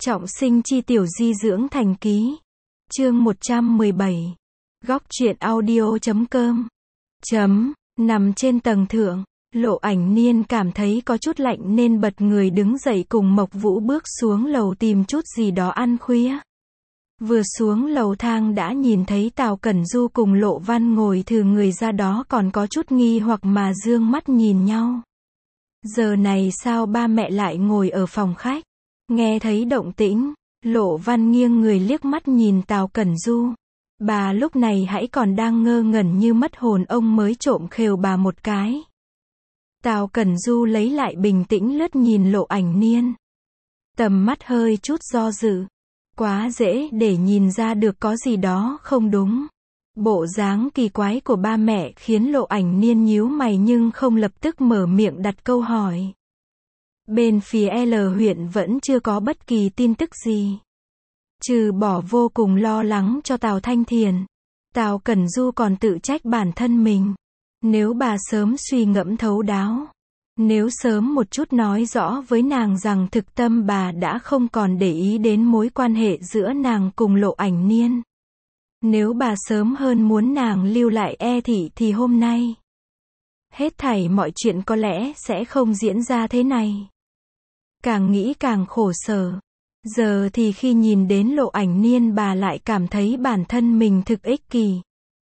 Trọng sinh chi tiểu di dưỡng thành ký. Chương 117. Góc truyện audio.com. Nằm trên tầng thượng, Lộ Ảnh Niên cảm thấy có chút lạnh nên bật người đứng dậy cùng Mộc Vũ bước xuống lầu tìm chút gì đó ăn khuya. Vừa xuống lầu thang đã nhìn thấy Tào Cẩn Du cùng Lộ Văn ngồi thừ người ra đó còn có chút nghi hoặc mà dương mắt nhìn nhau. Giờ này sao ba mẹ lại ngồi ở phòng khách? Nghe thấy động tĩnh, Lộ Văn nghiêng người liếc mắt nhìn Tào Cẩn Du. Bà lúc này hãy còn đang ngơ ngẩn như mất hồn, ông mới trộm khều bà một cái. Tào Cẩn Du lấy lại bình tĩnh lướt nhìn Lộ Ảnh Niên. Tầm mắt hơi chút do dự. Quá dễ để nhìn ra được có gì đó không đúng. Bộ dáng kỳ quái của ba mẹ khiến Lộ Ảnh Niên nhíu mày nhưng không lập tức mở miệng đặt câu hỏi. Bên phía L huyện vẫn chưa có bất kỳ tin tức gì. Trừ bỏ vô cùng lo lắng cho Tào Thanh Thiền. Tào Cẩn Du còn tự trách bản thân mình. Nếu bà sớm suy ngẫm thấu đáo. Nếu sớm một chút nói rõ với nàng rằng thực tâm bà đã không còn để ý đến mối quan hệ giữa nàng cùng Lộ Ảnh Niên. Nếu bà sớm hơn muốn nàng lưu lại E thị thì hôm nay hết thảy mọi chuyện có lẽ sẽ không diễn ra thế này. Càng nghĩ càng khổ sở. Giờ thì khi nhìn đến Lộ Ảnh Niên bà lại cảm thấy bản thân mình thực ích kỷ.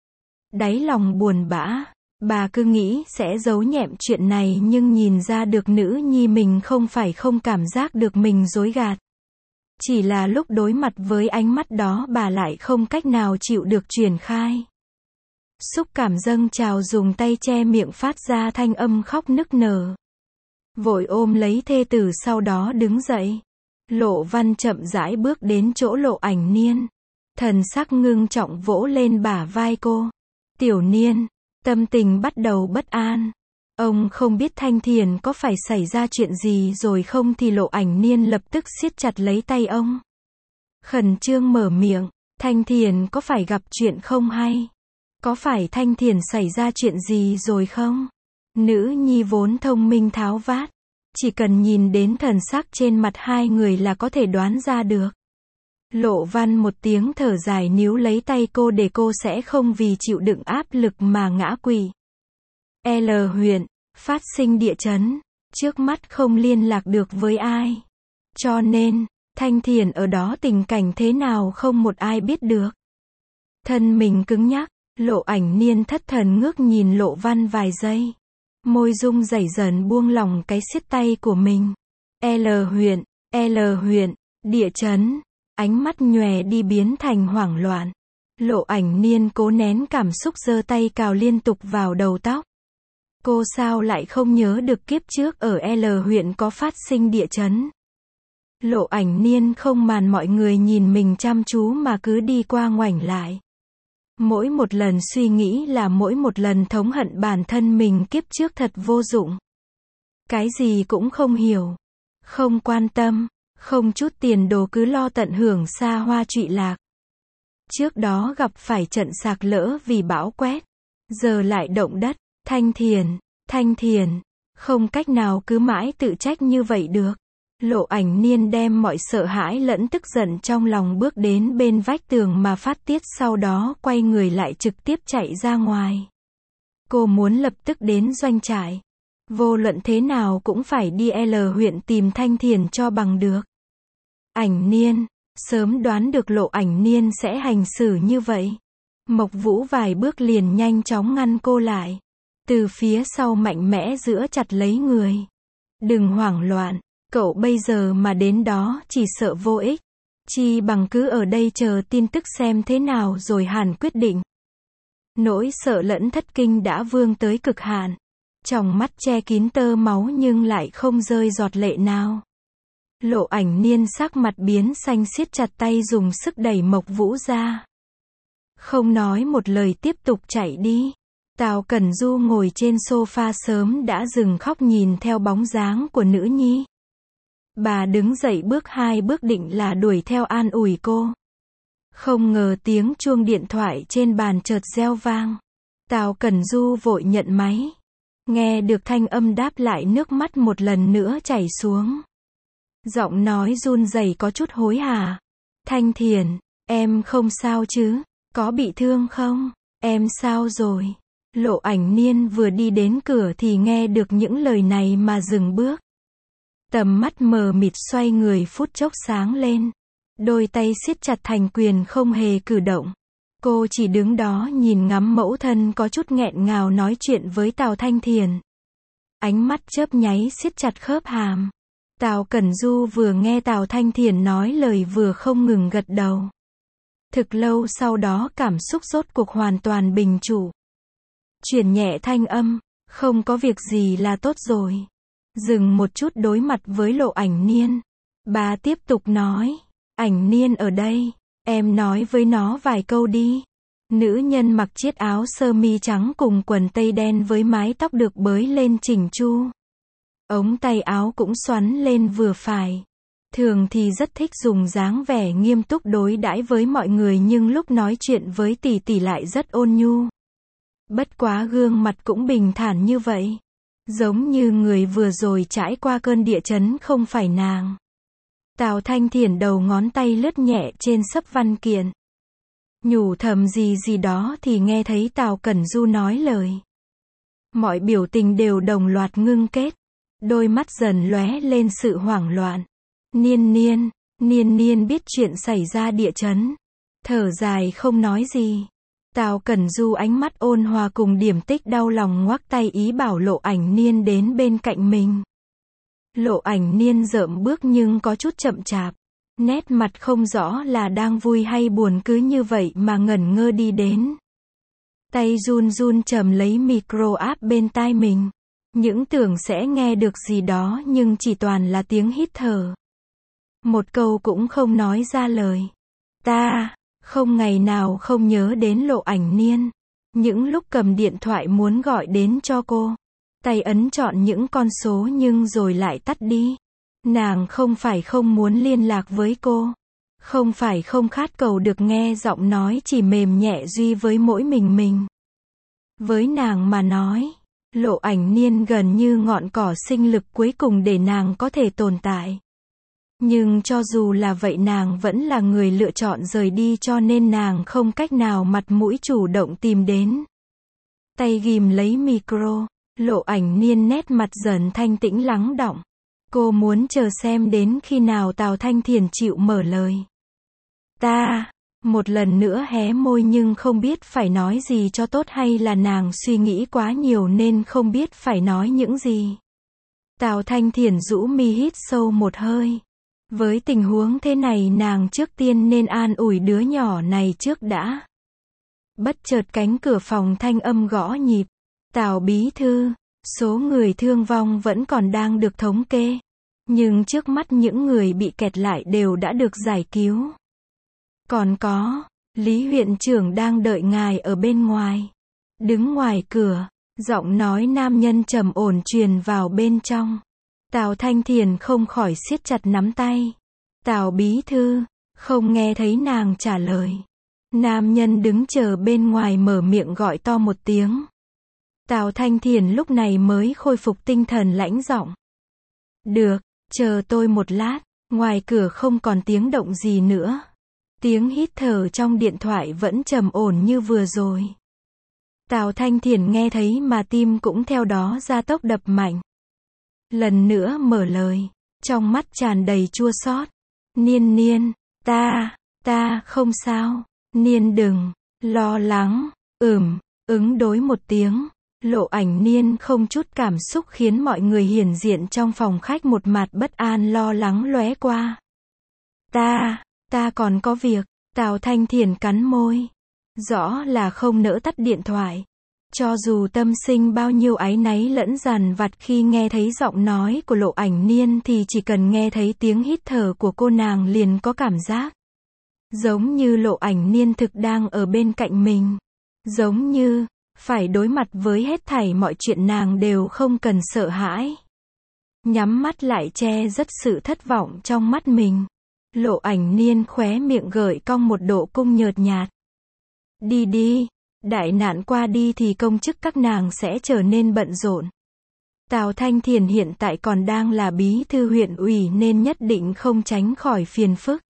Đáy lòng buồn bã, bà cứ nghĩ sẽ giấu nhẹm chuyện này nhưng nhìn ra được nữ nhi mình không phải không cảm giác được mình dối gạt. Chỉ là lúc đối mặt với ánh mắt đó bà lại không cách nào chịu được truyền khai. Xúc cảm dâng trào dùng tay che miệng phát ra thanh âm khóc nức nở. Vội ôm lấy thê tử sau đó đứng dậy. Lộ Văn chậm rãi bước đến chỗ Lộ Ảnh Niên. Thần sắc ngưng trọng vỗ lên bả vai cô. Tiểu Niên, tâm tình bắt đầu bất an. Ông không biết Thanh Thiền có phải xảy ra chuyện gì rồi không thì Lộ Ảnh Niên lập tức siết chặt lấy tay ông. Khẩn trương mở miệng, Thanh Thiền có phải gặp chuyện không hay? Có phải Thanh Thiền xảy ra chuyện gì rồi không? Nữ nhi vốn thông minh tháo vát. Chỉ cần nhìn đến thần sắc trên mặt hai người là có thể đoán ra được. Lộ Văn một tiếng thở dài níu lấy tay cô để cô sẽ không vì chịu đựng áp lực mà ngã quỵ. L huyện, phát sinh địa chấn, trước mắt không liên lạc được với ai. Cho nên, Thanh Thiền ở đó tình cảnh thế nào không một ai biết được. Thân mình cứng nhắc, Lộ Ảnh Niên thất thần ngước nhìn Lộ Văn vài giây. Môi rung rẩy dần buông lỏng cái siết tay của mình. L huyện, địa chấn. Ánh mắt nhòe đi biến thành hoảng loạn. Lộ Ảnh Niên cố nén cảm xúc giơ tay cào liên tục vào đầu tóc. Cô sao lại không nhớ được kiếp trước ở L huyện có phát sinh địa chấn. Lộ Ảnh Niên không màn mọi người nhìn mình chăm chú mà cứ đi qua ngoảnh lại. Mỗi một lần suy nghĩ là mỗi một lần thống hận bản thân mình kiếp trước thật vô dụng. Cái gì cũng không hiểu. Không quan tâm. Không chút tiền đồ cứ lo tận hưởng xa hoa trụy lạc. Trước đó gặp phải trận sạt lỡ vì bão quét. Giờ lại động đất. Thanh Thiền. Không cách nào cứ mãi tự trách như vậy được. Lộ Ảnh Niên đem mọi sợ hãi lẫn tức giận trong lòng bước đến bên vách tường mà phát tiết, sau đó quay người lại trực tiếp chạy ra ngoài. Cô muốn lập tức đến doanh trại. Vô luận thế nào cũng phải đi L huyện tìm Thanh Thiền cho bằng được. Ảnh Niên, sớm đoán được Lộ Ảnh Niên sẽ hành xử như vậy. Mộc Vũ vài bước liền nhanh chóng ngăn cô lại. Từ phía sau mạnh mẽ giữ chặt lấy người. Đừng hoảng loạn, cậu bây giờ mà đến đó chỉ sợ vô ích. Chi bằng cứ ở đây chờ tin tức xem thế nào rồi hẳn quyết định. Nỗi sợ lẫn thất kinh đã vươn tới cực hạn. Tròng mắt che kín tơ máu nhưng lại không rơi giọt lệ nào. Lộ Ảnh Niên sắc mặt biến xanh siết chặt tay dùng sức đẩy Mộc Vũ ra. Không nói một lời tiếp tục chạy đi. Tào Cẩn Du ngồi trên sofa sớm đã dừng khóc nhìn theo bóng dáng của nữ nhi. Bà đứng dậy bước 2 bước định là đuổi theo an ủi cô. Không ngờ tiếng chuông điện thoại trên bàn chợt reo vang. Tào Cẩn Du vội nhận máy. Nghe được thanh âm đáp lại nước mắt một lần nữa chảy xuống. Giọng nói run rẩy có chút hối hả. Thanh Thiền, em không sao chứ? Có bị thương không? Em sao rồi? Lộ Ảnh Niên vừa đi đến cửa thì nghe được những lời này mà dừng bước. Tầm mắt mờ mịt xoay người phút chốc sáng lên. Đôi tay siết chặt thành quyền không hề cử động. Cô chỉ đứng đó nhìn ngắm mẫu thân có chút nghẹn ngào nói chuyện với Tào Thanh Thiền. Ánh mắt chớp nháy siết chặt khớp hàm. Tào Cẩn Du vừa nghe Tào Thanh Thiền nói lời vừa không ngừng gật đầu. Thực lâu sau đó cảm xúc rốt cuộc hoàn toàn bình trụ. Chuyển nhẹ thanh âm, không có việc gì là tốt rồi. Dừng một chút đối mặt với Lộ Ảnh Niên. Bà tiếp tục nói, Ảnh Niên ở đây, em nói với nó vài câu đi. Nữ nhân mặc chiếc áo sơ mi trắng cùng quần tây đen với mái tóc được bới lên chỉnh chu. Ống tay áo cũng xoắn lên vừa phải. Thường thì rất thích dùng dáng vẻ nghiêm túc đối đãi với mọi người nhưng lúc nói chuyện với tỷ tỷ lại rất ôn nhu. Bất quá gương mặt cũng bình thản như vậy. Giống như người vừa rồi trải qua cơn địa chấn không phải nàng. Tào Thanh Thiền đầu ngón tay lướt nhẹ trên xấp văn kiện. Nhủ thầm gì gì đó thì nghe thấy Tào Cẩn Du nói lời. Mọi biểu tình đều đồng loạt ngưng kết. Đôi mắt dần lóe lên sự hoảng loạn. Niên Niên biết chuyện xảy ra địa chấn. Thở dài không nói gì. Tào Cẩn Du ánh mắt ôn hòa cùng điểm tích đau lòng ngoắc tay ý bảo Lộ Ảnh Niên đến bên cạnh mình. Lộ Ảnh Niên dợm bước nhưng có chút chậm chạp. Nét mặt không rõ là đang vui hay buồn cứ như vậy mà ngẩn ngơ đi đến. Tay run run chầm lấy micro áp bên tai mình. Những tưởng sẽ nghe được gì đó nhưng chỉ toàn là tiếng hít thở. Một câu cũng không nói ra lời. Ta không ngày nào không nhớ đến Lộ Ảnh Niên. Những lúc cầm điện thoại muốn gọi đến cho cô. Tay ấn chọn những con số nhưng rồi lại tắt đi. Nàng không phải không muốn liên lạc với cô. Không phải không khát cầu được nghe giọng nói chỉ mềm nhẹ duy với mỗi mình. Với nàng mà nói, Lộ Ảnh Niên gần như ngọn cỏ sinh lực cuối cùng để nàng có thể tồn tại. Nhưng cho dù là vậy nàng vẫn là người lựa chọn rời đi cho nên nàng không cách nào mặt mũi chủ động tìm đến. Tay ghim lấy micro, Lộ Ảnh Niên nét mặt dần thanh tĩnh lắng đọng. Cô muốn chờ xem đến khi nào Tào Thanh Thiền chịu mở lời. Ta, một lần nữa hé môi nhưng không biết phải nói gì cho tốt hay là nàng suy nghĩ quá nhiều nên không biết phải nói những gì. Tào Thanh Thiền rũ mi hít sâu một hơi. Với tình huống thế này nàng trước tiên nên an ủi đứa nhỏ này trước đã. Bất chợt cánh cửa phòng thanh âm gõ nhịp. Tào bí thư, số người thương vong vẫn còn đang được thống kê. Nhưng trước mắt những người bị kẹt lại đều đã được giải cứu. Còn có, Lý huyện trưởng đang đợi ngài ở bên ngoài. Đứng ngoài cửa, giọng nói nam nhân trầm ổn truyền vào bên trong. Tào Thanh Thiền không khỏi siết chặt nắm tay. Tào bí thư, không nghe thấy nàng trả lời. Nam nhân đứng chờ bên ngoài mở miệng gọi to một tiếng. Tào Thanh Thiền lúc này mới khôi phục tinh thần lãnh giọng. Được, chờ tôi một lát. Ngoài cửa không còn tiếng động gì nữa. Tiếng hít thở trong điện thoại vẫn trầm ổn như vừa rồi. Tào Thanh Thiền nghe thấy mà tim cũng theo đó gia tốc đập mạnh. Lần nữa mở lời, trong mắt tràn đầy chua xót. Niên, ta không sao. Niên đừng lo lắng. Ứng đối một tiếng. Lộ Ảnh Niên không chút cảm xúc khiến mọi người hiển diện trong phòng khách một mặt bất an lo lắng lóe qua. Ta còn có việc. Tào Thanh Thiền cắn môi. Rõ là không nỡ tắt điện thoại. Cho dù tâm sinh bao nhiêu áy náy lẫn dằn vặt khi nghe thấy giọng nói của Lộ Ảnh Niên thì chỉ cần nghe thấy tiếng hít thở của cô nàng liền có cảm giác. Giống như Lộ Ảnh Niên thực đang ở bên cạnh mình. Giống như, phải đối mặt với hết thảy mọi chuyện nàng đều không cần sợ hãi. Nhắm mắt lại che rất sự thất vọng trong mắt mình. Lộ Ảnh Niên khóe miệng gợi cong một độ cung nhợt nhạt. Đi, đại nạn qua đi thì công chức các nàng sẽ trở nên bận rộn. Tào Thanh Thiền hiện tại còn đang là bí thư huyện ủy nên nhất định không tránh khỏi phiền phức.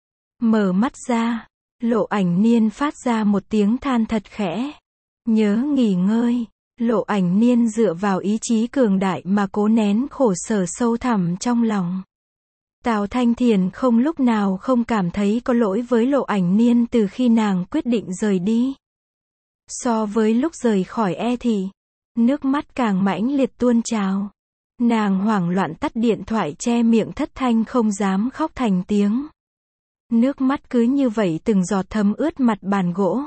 Mở mắt ra, Lộ Ảnh Niên phát ra một tiếng than thật khẽ. Nhớ nghỉ ngơi, Lộ Ảnh Niên dựa vào ý chí cường đại mà cố nén khổ sở sâu thẳm trong lòng. Tào Thanh Thiền không lúc nào không cảm thấy có lỗi với Lộ Ảnh Niên từ khi nàng quyết định rời đi. So với lúc rời khỏi thị, nước mắt càng mãnh liệt tuôn trào. Nàng hoảng loạn tắt điện thoại che miệng thất thanh không dám khóc thành tiếng. Nước mắt cứ như vậy từng giọt thấm ướt mặt bàn gỗ.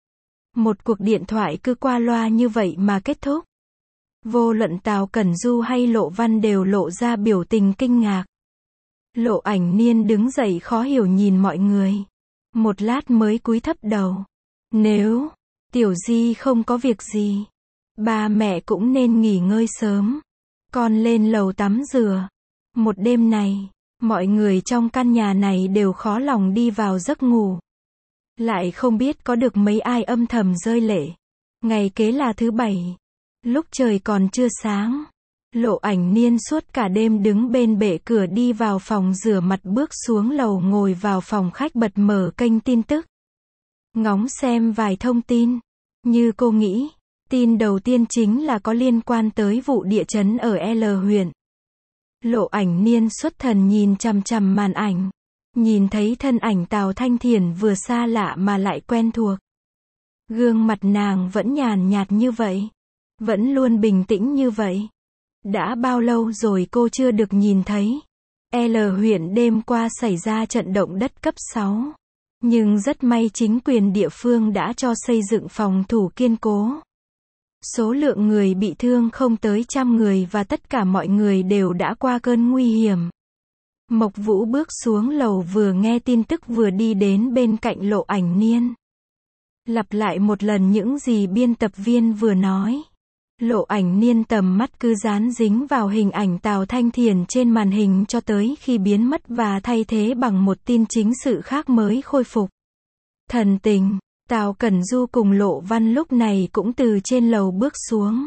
Một cuộc điện thoại cứ qua loa như vậy mà kết thúc. Vô luận Tào Cẩn Du hay Lộ Văn đều lộ ra biểu tình kinh ngạc. Lộ Ảnh Niên đứng dậy khó hiểu nhìn mọi người. Một lát mới cúi thấp đầu. Nếu Tiểu Di không có việc gì, ba mẹ cũng nên nghỉ ngơi sớm. Con lên lầu tắm rửa. Một đêm này, mọi người trong căn nhà này đều khó lòng đi vào giấc ngủ. Lại không biết có được mấy ai âm thầm rơi lệ. Ngày kế là thứ Bảy. Lúc trời còn chưa sáng, Lộ Ảnh Niên suốt cả đêm đứng bên bệ cửa đi vào phòng rửa mặt bước xuống lầu ngồi vào phòng khách bật mở kênh tin tức. Ngóng xem vài thông tin. Như cô nghĩ, tin đầu tiên chính là có liên quan tới vụ địa chấn ở L huyện. Lộ Ảnh Niên xuất thần nhìn chằm chằm màn ảnh. Nhìn thấy thân ảnh Tào Thanh Thiền vừa xa lạ mà lại quen thuộc. Gương mặt nàng vẫn nhàn nhạt như vậy. Vẫn luôn bình tĩnh như vậy. Đã bao lâu rồi cô chưa được nhìn thấy. L huyện đêm qua xảy ra trận động đất cấp 6. Nhưng rất may chính quyền địa phương đã cho xây dựng phòng thủ kiên cố. Số lượng người bị thương không tới 100 người và tất cả mọi người đều đã qua cơn nguy hiểm. Mộc Vũ bước xuống lầu vừa nghe tin tức vừa đi đến bên cạnh Lộ Ảnh Niên. Lặp lại một lần những gì biên tập viên vừa nói. Lộ Ảnh Niên tầm mắt cứ dán dính vào hình ảnh Tào Thanh Thiền trên màn hình cho tới khi biến mất và thay thế bằng một tin chính sự khác mới khôi phục. Thần tình, Tào Cẩn Du cùng Lộ Văn lúc này cũng từ trên lầu bước xuống.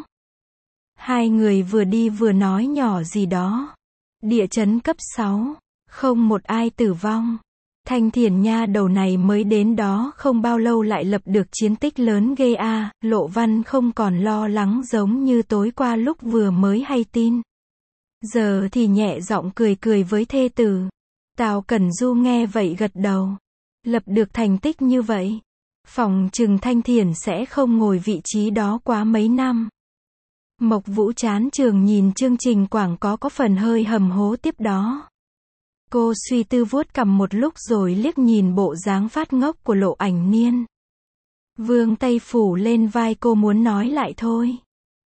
Hai người vừa đi vừa nói nhỏ gì đó. Địa chấn cấp 6, không một ai tử vong. Thanh Thiền nha đầu này mới đến đó không bao lâu lại lập được chiến tích lớn ghê a. Lộ Văn không còn lo lắng giống như tối qua lúc vừa mới hay tin. Giờ thì nhẹ giọng cười cười với thê tử. Tào Cẩn Du nghe vậy gật đầu. Lập được thành tích như vậy, phỏng chừng Thanh Thiền sẽ không ngồi vị trí đó quá mấy năm. Mộc Vũ chán trường nhìn chương trình quảng có phần hơi hầm hố tiếp đó. Cô suy tư vuốt cằm một lúc rồi liếc nhìn bộ dáng phát ngốc của Lộ Ảnh Niên. Vương tay phủ lên vai cô muốn nói lại thôi.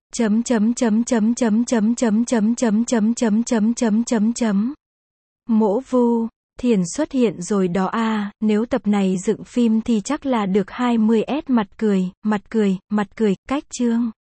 Mỗ Vu, Thiền xuất hiện rồi đó a, nếu tập này dựng phim thì chắc là được 20S mặt cười, cách chương.